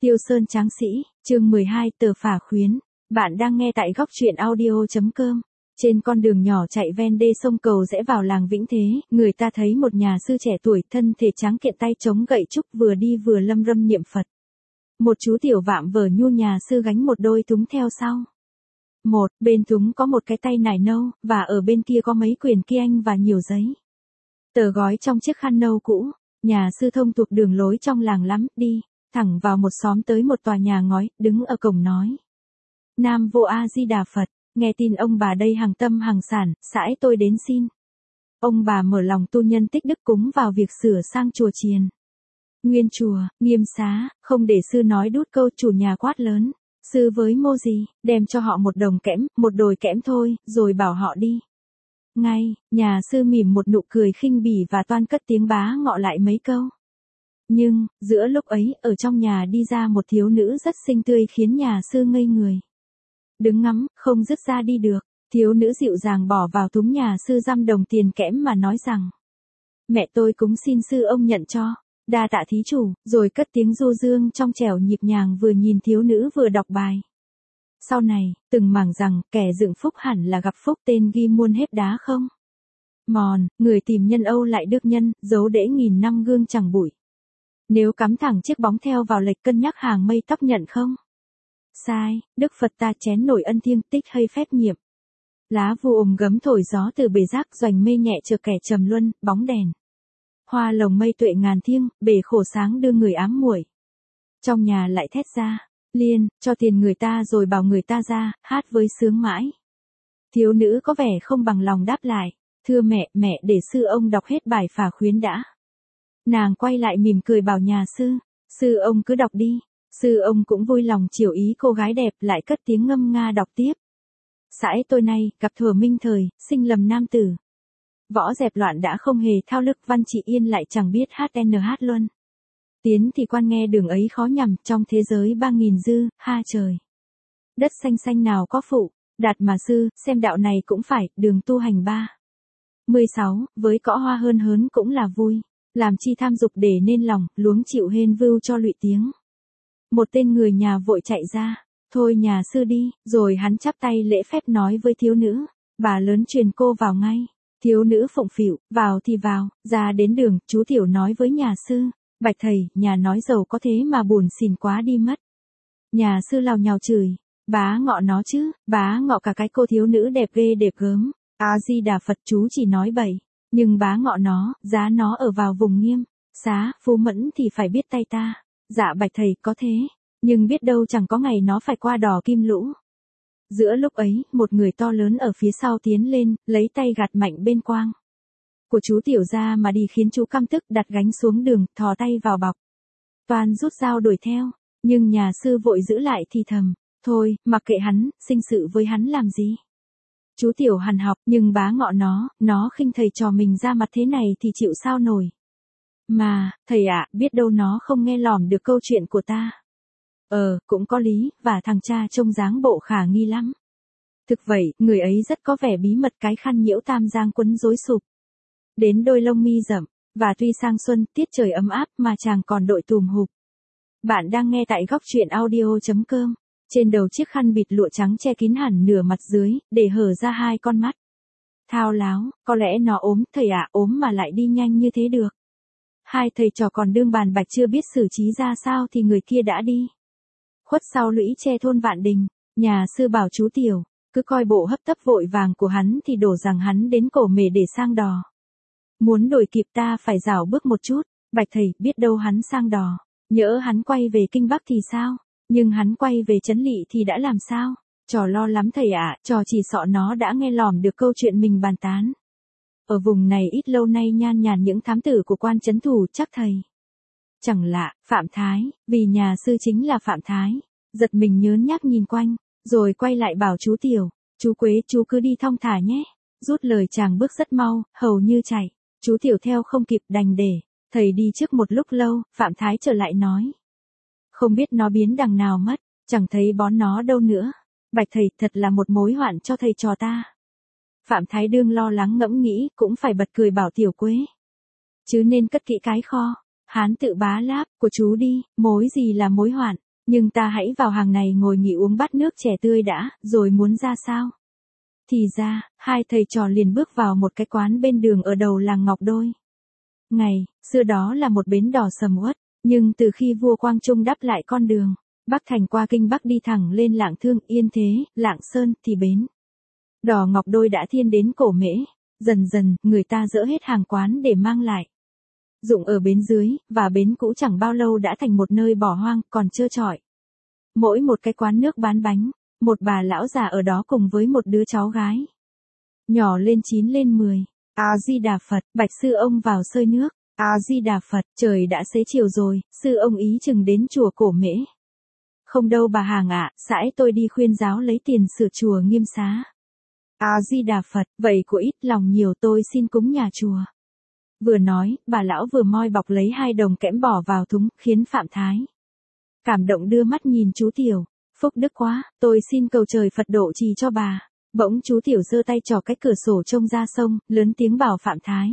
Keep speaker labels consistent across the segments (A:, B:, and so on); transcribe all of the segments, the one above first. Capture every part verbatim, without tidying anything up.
A: Tiêu Sơn Tráng Sĩ, chương mười hai Tờ Phả Khuyến. Bạn đang nghe tại góc truyện audio.com. Trên con đường nhỏ chạy ven đê sông Cầu rẽ vào làng Vĩnh Thế, người ta thấy một nhà sư trẻ tuổi thân thể trắng kiện tay chống gậy trúc vừa đi vừa lâm râm niệm Phật. Một chú tiểu vạm vờ nhu nhà sư gánh một đôi thúng theo sau. Một, bên thúng có một cái tay nải nâu, và ở bên kia có mấy quyển kia anh và nhiều giấy. Tờ gói trong chiếc khăn nâu cũ, nhà sư thông thuộc đường lối trong làng lắm, đi thẳng vào một xóm tới một tòa nhà ngói, đứng ở cổng nói. Nam Vô A Di Đà Phật, nghe tin ông bà đây hàng tâm hàng sản, sãi tôi đến xin. Ông bà mở lòng tu nhân tích đức cúng vào việc sửa sang chùa chiền. Nguyên chùa, nghiêm xá, không để sư nói đút câu, chủ nhà quát lớn. Sư với mô gì, đem cho họ một đồng kẽm, một đồi kẽm thôi, rồi bảo họ đi. Ngay, nhà sư mỉm một nụ cười khinh bỉ và toan cất tiếng bá ngọ lại mấy câu. Nhưng, giữa lúc ấy, ở trong nhà đi ra một thiếu nữ rất xinh tươi khiến nhà sư ngây người. Đứng ngắm, không dứt ra đi được, thiếu nữ dịu dàng bỏ vào túm nhà sư dăm đồng tiền kẽm mà nói rằng. Mẹ tôi cúng xin sư ông nhận cho, đa tạ thí chủ, rồi cất tiếng du dương trong trẻo nhịp nhàng vừa nhìn thiếu nữ vừa đọc bài. Sau này, từng mảng rằng, kẻ dựng phúc hẳn là gặp phúc tên ghi muôn hết đá không? Mòn, người tìm nhân Âu lại được nhân, giấu để nghìn năm gương chẳng bụi. Nếu cắm thẳng chiếc bóng theo vào lệch cân nhắc hàng mây tóc nhận không? Sai, Đức Phật ta chén nổi ân thiêng tích hay phép nhiệm. Lá vu ồm gấm thổi gió từ bể rác doành mê nhẹ chờ kẻ trầm luân, bóng đèn. Hoa lồng mây tuệ ngàn thiêng, bể khổ sáng đưa người ám muội. Trong nhà lại thét ra, liên, cho tiền người ta rồi bảo người ta ra, hát với sướng mãi. Thiếu nữ có vẻ không bằng lòng đáp lại, thưa mẹ, mẹ để sư ông đọc hết bài Phả Khuyến đã. Nàng quay lại mỉm cười bảo nhà sư, sư ông cứ đọc đi, sư ông cũng vui lòng chiều ý cô gái đẹp lại cất tiếng ngâm nga đọc tiếp. Sãi tôi nay, gặp thuở minh thời, sinh lầm nam tử. Võ dẹp loạn đã không hề thao lức, văn trị yên lại chẳng biết hát n hát luân. Tiến thì quan nghe đường ấy khó nhằm, trong thế giới ba nghìn dư, ha trời. Đất xanh xanh nào có phụ, đạt mà sư, xem đạo này cũng phải, đường tu hành ba. mười sáu, với cõ hoa hơn hớn cũng là vui. Làm chi tham dục để nên lòng, luống chịu hên vưu cho lụy tiếng. Một tên người nhà vội chạy ra, thôi nhà sư đi, rồi hắn chắp tay lễ phép nói với thiếu nữ, bà lớn truyền cô vào ngay. Thiếu nữ phụng phịu, vào thì vào, ra đến đường, chú tiểu nói với nhà sư, bạch thầy, nhà nói giàu có thế mà buồn xỉn quá đi mất. Nhà sư lào nhào chửi, bá ngọ nó chứ, bá ngọ cả cái cô thiếu nữ đẹp ghê đẹp gớm, A Di Đà Phật chú chỉ nói bậy. Nhưng bá ngọ nó, giá nó ở vào vùng nghiêm, xá, phú mẫn thì phải biết tay ta. Dạ bạch thầy có thế, nhưng biết đâu chẳng có ngày nó phải qua đò kim lũ. Giữa lúc ấy, một người to lớn ở phía sau tiến lên, lấy tay gạt mạnh bên quang của chú tiểu ra mà đi khiến chú căm tức đặt gánh xuống đường, thò tay vào bọc. Toàn rút dao đuổi theo, nhưng nhà sư vội giữ lại thì thầm, thôi, mặc kệ hắn, sinh sự với hắn làm gì. Chú tiểu hằn học, nhưng bá ngọ nó, nó khinh thầy trò mình ra mặt thế này thì chịu sao nổi. Mà, thầy ạ, biết đâu nó không nghe lỏm được câu chuyện của ta. Ờ, cũng có lý, và thằng cha trông dáng bộ khả nghi lắm. Thực vậy, người ấy rất có vẻ bí mật cái khăn nhiễu tam giang quấn rối sụp. Đến đôi lông mi rậm, và tuy sang xuân, tiết trời ấm áp mà chàng còn đội tùm hụp. Bạn đang nghe tại góc truyện audio.com. Trên đầu chiếc khăn bịt lụa trắng che kín hẳn nửa mặt dưới, để hở ra hai con mắt. Thao láo, có lẽ nó ốm, thầy ạ, ốm mà lại đi nhanh như thế được. Hai thầy trò còn đương bàn bạch chưa biết xử trí ra sao thì người kia đã đi. Khuất sau lũy tre thôn Vạn Đình, nhà sư bảo chú tiểu, cứ coi bộ hấp tấp vội vàng của hắn thì đổ rằng hắn đến cổ mề để sang đò. Muốn đuổi kịp ta phải rảo bước một chút, bạch thầy, biết đâu hắn sang đò, nhỡ hắn quay về Kinh Bắc thì sao? Nhưng hắn quay về Trấn Lỵ thì đã làm sao? Trò lo lắm thầy ạ, trò chỉ sợ nó đã nghe lỏm được câu chuyện mình bàn tán. Ở vùng này ít lâu nay nhan nhản những thám tử của quan trấn thủ chắc thầy. Chẳng lạ, Phạm Thái, vì nhà sư chính là Phạm Thái. Giật mình nhớn nhác nhìn quanh, rồi quay lại bảo chú tiểu, chú Quế chú cứ đi thong thả nhé. Rút lời chàng bước rất mau, hầu như chạy. Chú tiểu theo không kịp đành để, thầy đi trước một lúc lâu, Phạm Thái trở lại nói. Không biết nó biến đằng nào mất, chẳng thấy bón nó đâu nữa. Bạch thầy, thật là một mối hoạn cho thầy trò ta. Phạm Thái đương lo lắng ngẫm nghĩ, cũng phải bật cười bảo tiểu Quế. Chứ nên cất kỹ cái kho, hán tự bá láp, của chú đi, mối gì là mối hoạn. Nhưng ta hãy vào hàng này ngồi nghỉ uống bát nước chè tươi đã, rồi muốn ra sao? Thì ra, hai thầy trò liền bước vào một cái quán bên đường ở đầu làng Ngọc Đôi. Ngày xưa đó là một bến đò sầm uất, nhưng từ khi vua Quang Trung đắp lại con đường Bắc Thành qua Kinh Bắc đi thẳng lên Lạng Thương, Yên Thế, Lạng Sơn thì bến đò Ngọc Đôi đã thiên đến cổ Mễ. Dần dần, người ta dỡ hết hàng quán để mang lại dụng ở bến dưới, và bến cũ chẳng bao lâu đã thành một nơi bỏ hoang, còn trơ trọi. Mỗi một cái quán nước bán bánh, một bà lão già ở đó cùng với một đứa cháu gái. Nhỏ lên chín lên mười. A-di-đà Phật, bạch sư ông vào sơi nước. A-di-đà Phật, trời đã xế chiều rồi, sư ông ý chừng đến chùa Cổ Mễ. Không đâu bà hàng ạ, sãi tôi đi khuyên giáo lấy tiền sửa chùa Nghiêm Xá. A-di-đà Phật, vậy của ít lòng nhiều tôi xin cúng nhà chùa. Vừa nói, bà lão vừa moi bọc lấy hai đồng kẽm bỏ vào thúng, khiến Phạm Thái cảm động đưa mắt nhìn chú Tiểu. Phúc đức quá, tôi xin cầu trời Phật độ trì cho bà. Bỗng chú Tiểu giơ tay trò cái cửa sổ trông ra sông, lớn tiếng bảo Phạm Thái.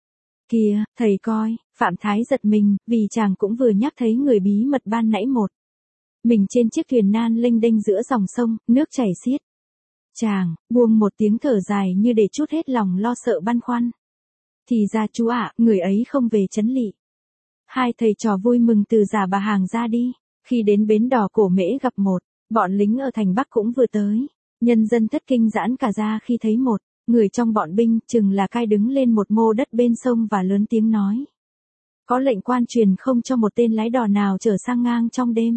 A: Kìa, thầy coi. Phạm Thái giật mình, vì chàng cũng vừa nhắc thấy người bí mật ban nãy một. Mình trên chiếc thuyền nan lênh đênh giữa dòng sông, nước chảy xiết. Chàng buông một tiếng thở dài như để trút hết lòng lo sợ băn khoăn. Thì ra chú ạ, người ấy không về Trấn Lỵ. Hai thầy trò vui mừng từ giả bà hàng ra đi. Khi đến bến đò Cổ Mễ gặp một bọn lính ở thành Bắc cũng vừa tới. Nhân dân thất kinh giãn cả ra khi thấy một người trong bọn binh, chừng là cai đứng lên một mô đất bên sông và lớn tiếng nói. Có lệnh quan truyền không cho một tên lái đò nào trở sang ngang trong đêm.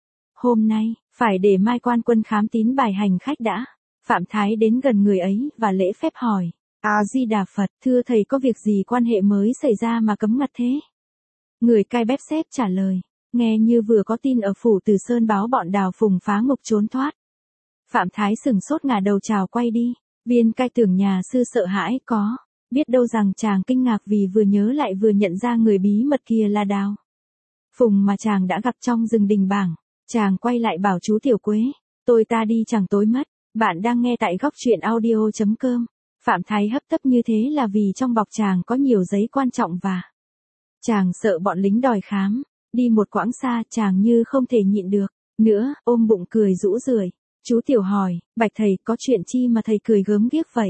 A: Hôm nay, phải để mai quan quân khám tín bài hành khách đã. Phạm Thái đến gần người ấy và lễ phép hỏi. A-di-đà Phật, thưa thầy có việc gì quan hệ mới xảy ra mà cấm ngặt thế? Người cai bép xếp trả lời. Nghe như vừa có tin ở phủ Từ Sơn báo bọn Đào Phùng phá ngục trốn thoát. Phạm Thái sừng sốt ngả đầu chào quay đi. Viên cai tưởng nhà sư sợ hãi có. Biết đâu rằng chàng kinh ngạc vì vừa nhớ lại vừa nhận ra người bí mật kia là Đào Phùng mà chàng đã gặp trong rừng Đình Bảng. Chàng quay lại bảo chú Tiểu Quế. Tôi ta đi chẳng tối mất. Bạn đang nghe tại góc truyện audio chấm com. Phạm Thái hấp tấp như thế là vì trong bọc chàng có nhiều giấy quan trọng và chàng sợ bọn lính đòi khám. Đi một quãng xa chàng như không thể nhịn được nữa, ôm bụng cười rũ rượi. Chú Tiểu hỏi, bạch thầy có chuyện chi mà thầy cười gớm ghiếc vậy?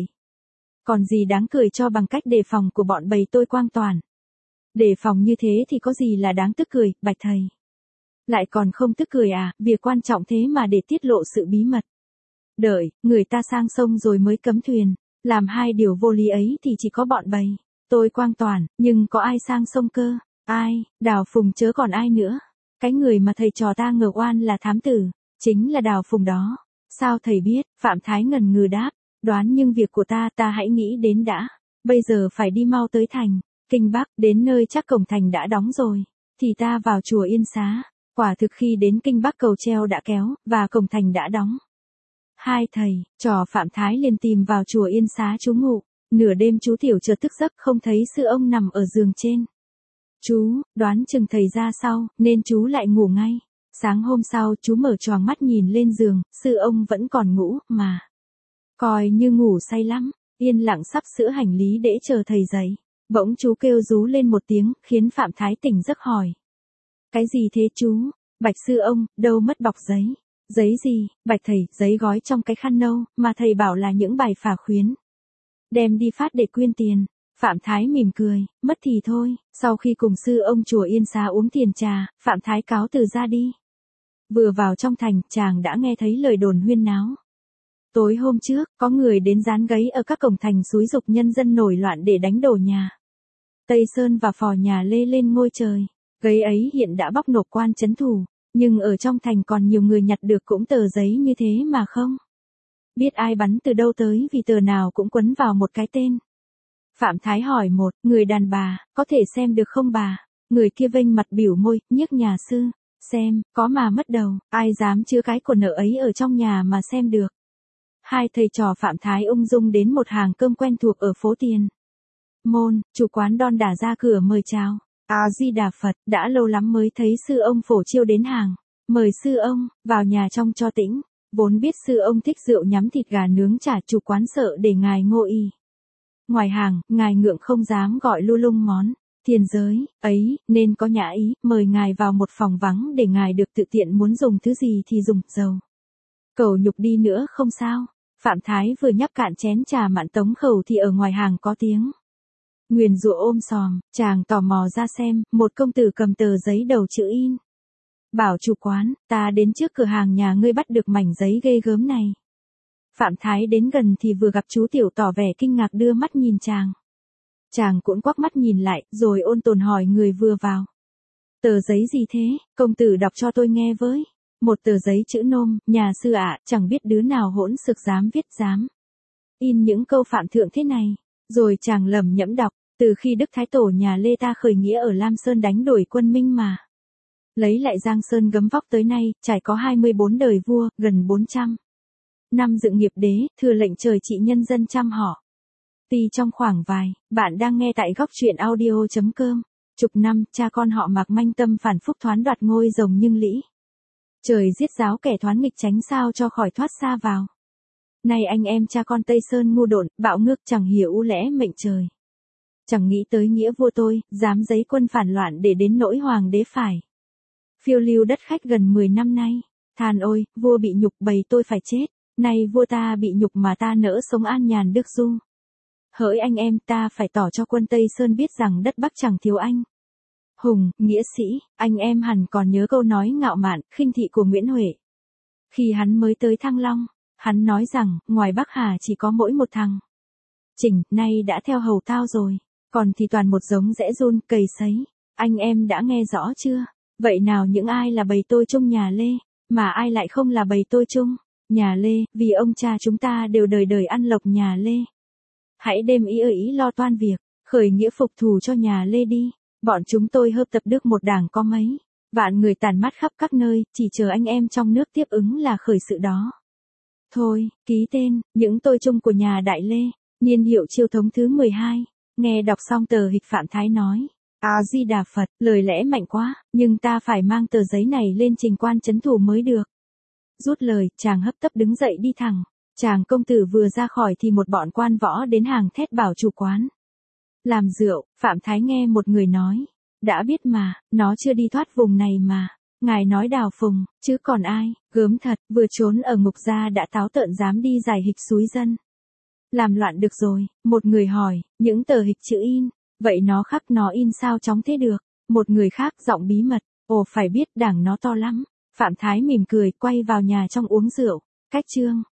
A: Còn gì đáng cười cho bằng cách đề phòng của bọn bầy tôi Quang Toàn. Đề phòng như thế thì có gì là đáng tức cười, bạch thầy? Lại còn không tức cười à, việc quan trọng thế mà để tiết lộ sự bí mật. Đợi, người ta sang sông rồi mới cấm thuyền. Làm hai điều vô lý ấy thì chỉ có bọn bầy tôi Quang Toàn, nhưng có ai sang sông cơ? Ai, Đào Phùng chớ còn ai nữa. Cái người mà thầy trò ta ngờ oan là thám tử, chính là Đào Phùng đó. Sao thầy biết? Phạm Thái ngần ngừ đáp. Đoán nhưng việc của ta ta hãy nghĩ đến đã. Bây giờ phải đi mau tới thành Kinh Bắc, đến nơi chắc cổng thành đã đóng rồi. Thì ta vào chùa Yên Xá. Quả thực khi đến Kinh Bắc cầu treo đã kéo, và cổng thành đã đóng. Hai thầy trò Phạm Thái liền tìm vào chùa Yên Xá trú ngụ. Nửa đêm chú Tiểu chợt thức giấc không thấy sư ông nằm ở giường trên. Chú đoán chừng thầy ra sau, nên chú lại ngủ ngay. Sáng hôm sau chú mở choàng mắt nhìn lên giường, sư ông vẫn còn ngủ, mà coi như ngủ say lắm, yên lặng sắp sửa hành lý để chờ thầy dậy. Bỗng chú kêu rú lên một tiếng, khiến Phạm Thái tỉnh giấc hỏi. Cái gì thế chú? Bạch sư ông, đâu mất bọc giấy? Giấy gì? Bạch thầy, giấy gói trong cái khăn nâu, mà thầy bảo là những bài phả khuyến. Đem đi phát để quyên tiền. Phạm Thái mỉm cười, mất thì thôi. Sau khi cùng sư ông chùa Yên Xá uống tiền trà, Phạm Thái cáo từ ra đi. Vừa vào trong thành, chàng đã nghe thấy lời đồn huyên náo. Tối hôm trước, có người đến dán gáy ở các cổng thành xúi giục nhân dân nổi loạn để đánh đổ nhà Tây Sơn và phò nhà Lê lên ngôi trời. Gáy ấy hiện đã bóc nộp quan trấn thủ, nhưng ở trong thành còn nhiều người nhặt được cũng tờ giấy như thế mà không biết ai bắn từ đâu tới, vì tờ nào cũng quấn vào một cái tên. Phạm Thái hỏi một người đàn bà, có thể xem được không bà? Người kia vênh mặt biểu môi, nhiếc nhà sư. Xem, có mà mất đầu, ai dám chứa cái của nợ ấy ở trong nhà mà xem được. Hai thầy trò Phạm Thái ung dung đến một hàng cơm quen thuộc ở phố Tiền Môn, chủ quán đon đả ra cửa mời chào. A-di-đà Phật, đã lâu lắm mới thấy sư ông phổ chiêu đến hàng. Mời sư ông, vào nhà trong cho tĩnh. Vốn biết sư ông thích rượu nhắm thịt gà nướng chả, chủ quán sợ để ngài ngô y ngoài hàng, ngài ngượng không dám gọi lu lung món. Thiên giới, ấy, nên có nhã ý, mời ngài vào một phòng vắng để ngài được tự tiện muốn dùng thứ gì thì dùng, dầu. Cầu nhục đi nữa không sao. Phạm Thái vừa nhấp cạn chén trà mặn tống khẩu thì ở ngoài hàng có tiếng nguyền rủa ôm sòm, chàng tò mò ra xem, một công tử cầm tờ giấy đầu chữ in. Bảo chủ quán, ta đến trước cửa hàng nhà ngươi bắt được mảnh giấy ghê gớm này. Phạm Thái đến gần thì vừa gặp chú Tiểu tỏ vẻ kinh ngạc đưa mắt nhìn chàng. Chàng cũng quắc mắt nhìn lại, rồi ôn tồn hỏi người vừa vào. Tờ giấy gì thế, công tử đọc cho tôi nghe với. Một tờ giấy chữ nôm, nhà sư ạ, chẳng biết đứa nào hỗn xược dám viết dám in những câu phạm thượng thế này. Rồi chàng lẩm nhẩm đọc, từ khi Đức Thái Tổ nhà Lê ta khởi nghĩa ở Lam Sơn đánh đuổi quân Minh mà lấy lại Giang Sơn gấm vóc tới nay, trải có hai mươi bốn đời vua, gần bốn trăm năm dựng nghiệp đế, thừa lệnh trời trị nhân dân trăm họ. Tuy trong khoảng vài, bạn đang nghe tại góc truyện audio chấm com. Chục năm, cha con họ Mạc manh tâm phản phúc thoán đoạt ngôi rồng nhưng lĩ. Trời giết giáo kẻ thoán nghịch tránh sao cho khỏi thoát xa vào. Này anh em cha con Tây Sơn ngu độn, bạo ngược chẳng hiểu lẽ mệnh trời. Chẳng nghĩ tới nghĩa vua tôi, dám giấy quân phản loạn để đến nỗi hoàng đế phải phiêu lưu đất khách gần mười năm nay. Than ôi, vua bị nhục bầy tôi phải chết, nay vua ta bị nhục mà ta nỡ sống an nhàn đức du. Hỡi anh em, ta phải tỏ cho quân Tây Sơn biết rằng đất Bắc chẳng thiếu anh hùng, nghĩa sĩ. Anh em hẳn còn nhớ câu nói ngạo mạn, khinh thị của Nguyễn Huệ. Khi hắn mới tới Thăng Long, hắn nói rằng, ngoài Bắc Hà chỉ có mỗi một thằng Trình, nay đã theo hầu tao rồi, còn thì toàn một giống rẽ run, cầy sấy. Anh em đã nghe rõ chưa? Vậy nào những ai là bầy tôi chung nhà Lê, mà ai lại không là bầy tôi chung nhà Lê, vì ông cha chúng ta đều đời đời ăn lộc nhà Lê. Hãy đêm ý ở ý lo toan việc, khởi nghĩa phục thù cho nhà Lê đi. Bọn chúng tôi hợp tập được một đảng có mấy vạn người tàn mát khắp các nơi, chỉ chờ anh em trong nước tiếp ứng là khởi sự đó. Thôi, ký tên, những tôi chung của nhà Đại Lê, niên hiệu Chiêu Thống thứ mười hai. Nghe đọc xong tờ hịch Phạm Thái nói, A-di-đà Phật, lời lẽ mạnh quá, nhưng ta phải mang tờ giấy này lên trình quan trấn thủ mới được. Rút lời, chàng hấp tấp đứng dậy đi thẳng. Chàng công tử vừa ra khỏi thì một bọn quan võ đến hàng thét bảo chủ quán làm rượu. Phạm Thái nghe một người nói, đã biết mà, nó chưa đi thoát vùng này mà. Ngài nói Đào Phùng, chứ còn ai, gớm thật, vừa trốn ở ngục ra đã táo tợn dám đi giải hịch xúi dân. Làm loạn được rồi, một người hỏi, những tờ hịch chữ in, vậy nó khắc nó in sao chóng thế được? Một người khác giọng bí mật, ồ phải biết đảng nó to lắm. Phạm Thái mỉm cười, quay vào nhà trong uống rượu. Cách chương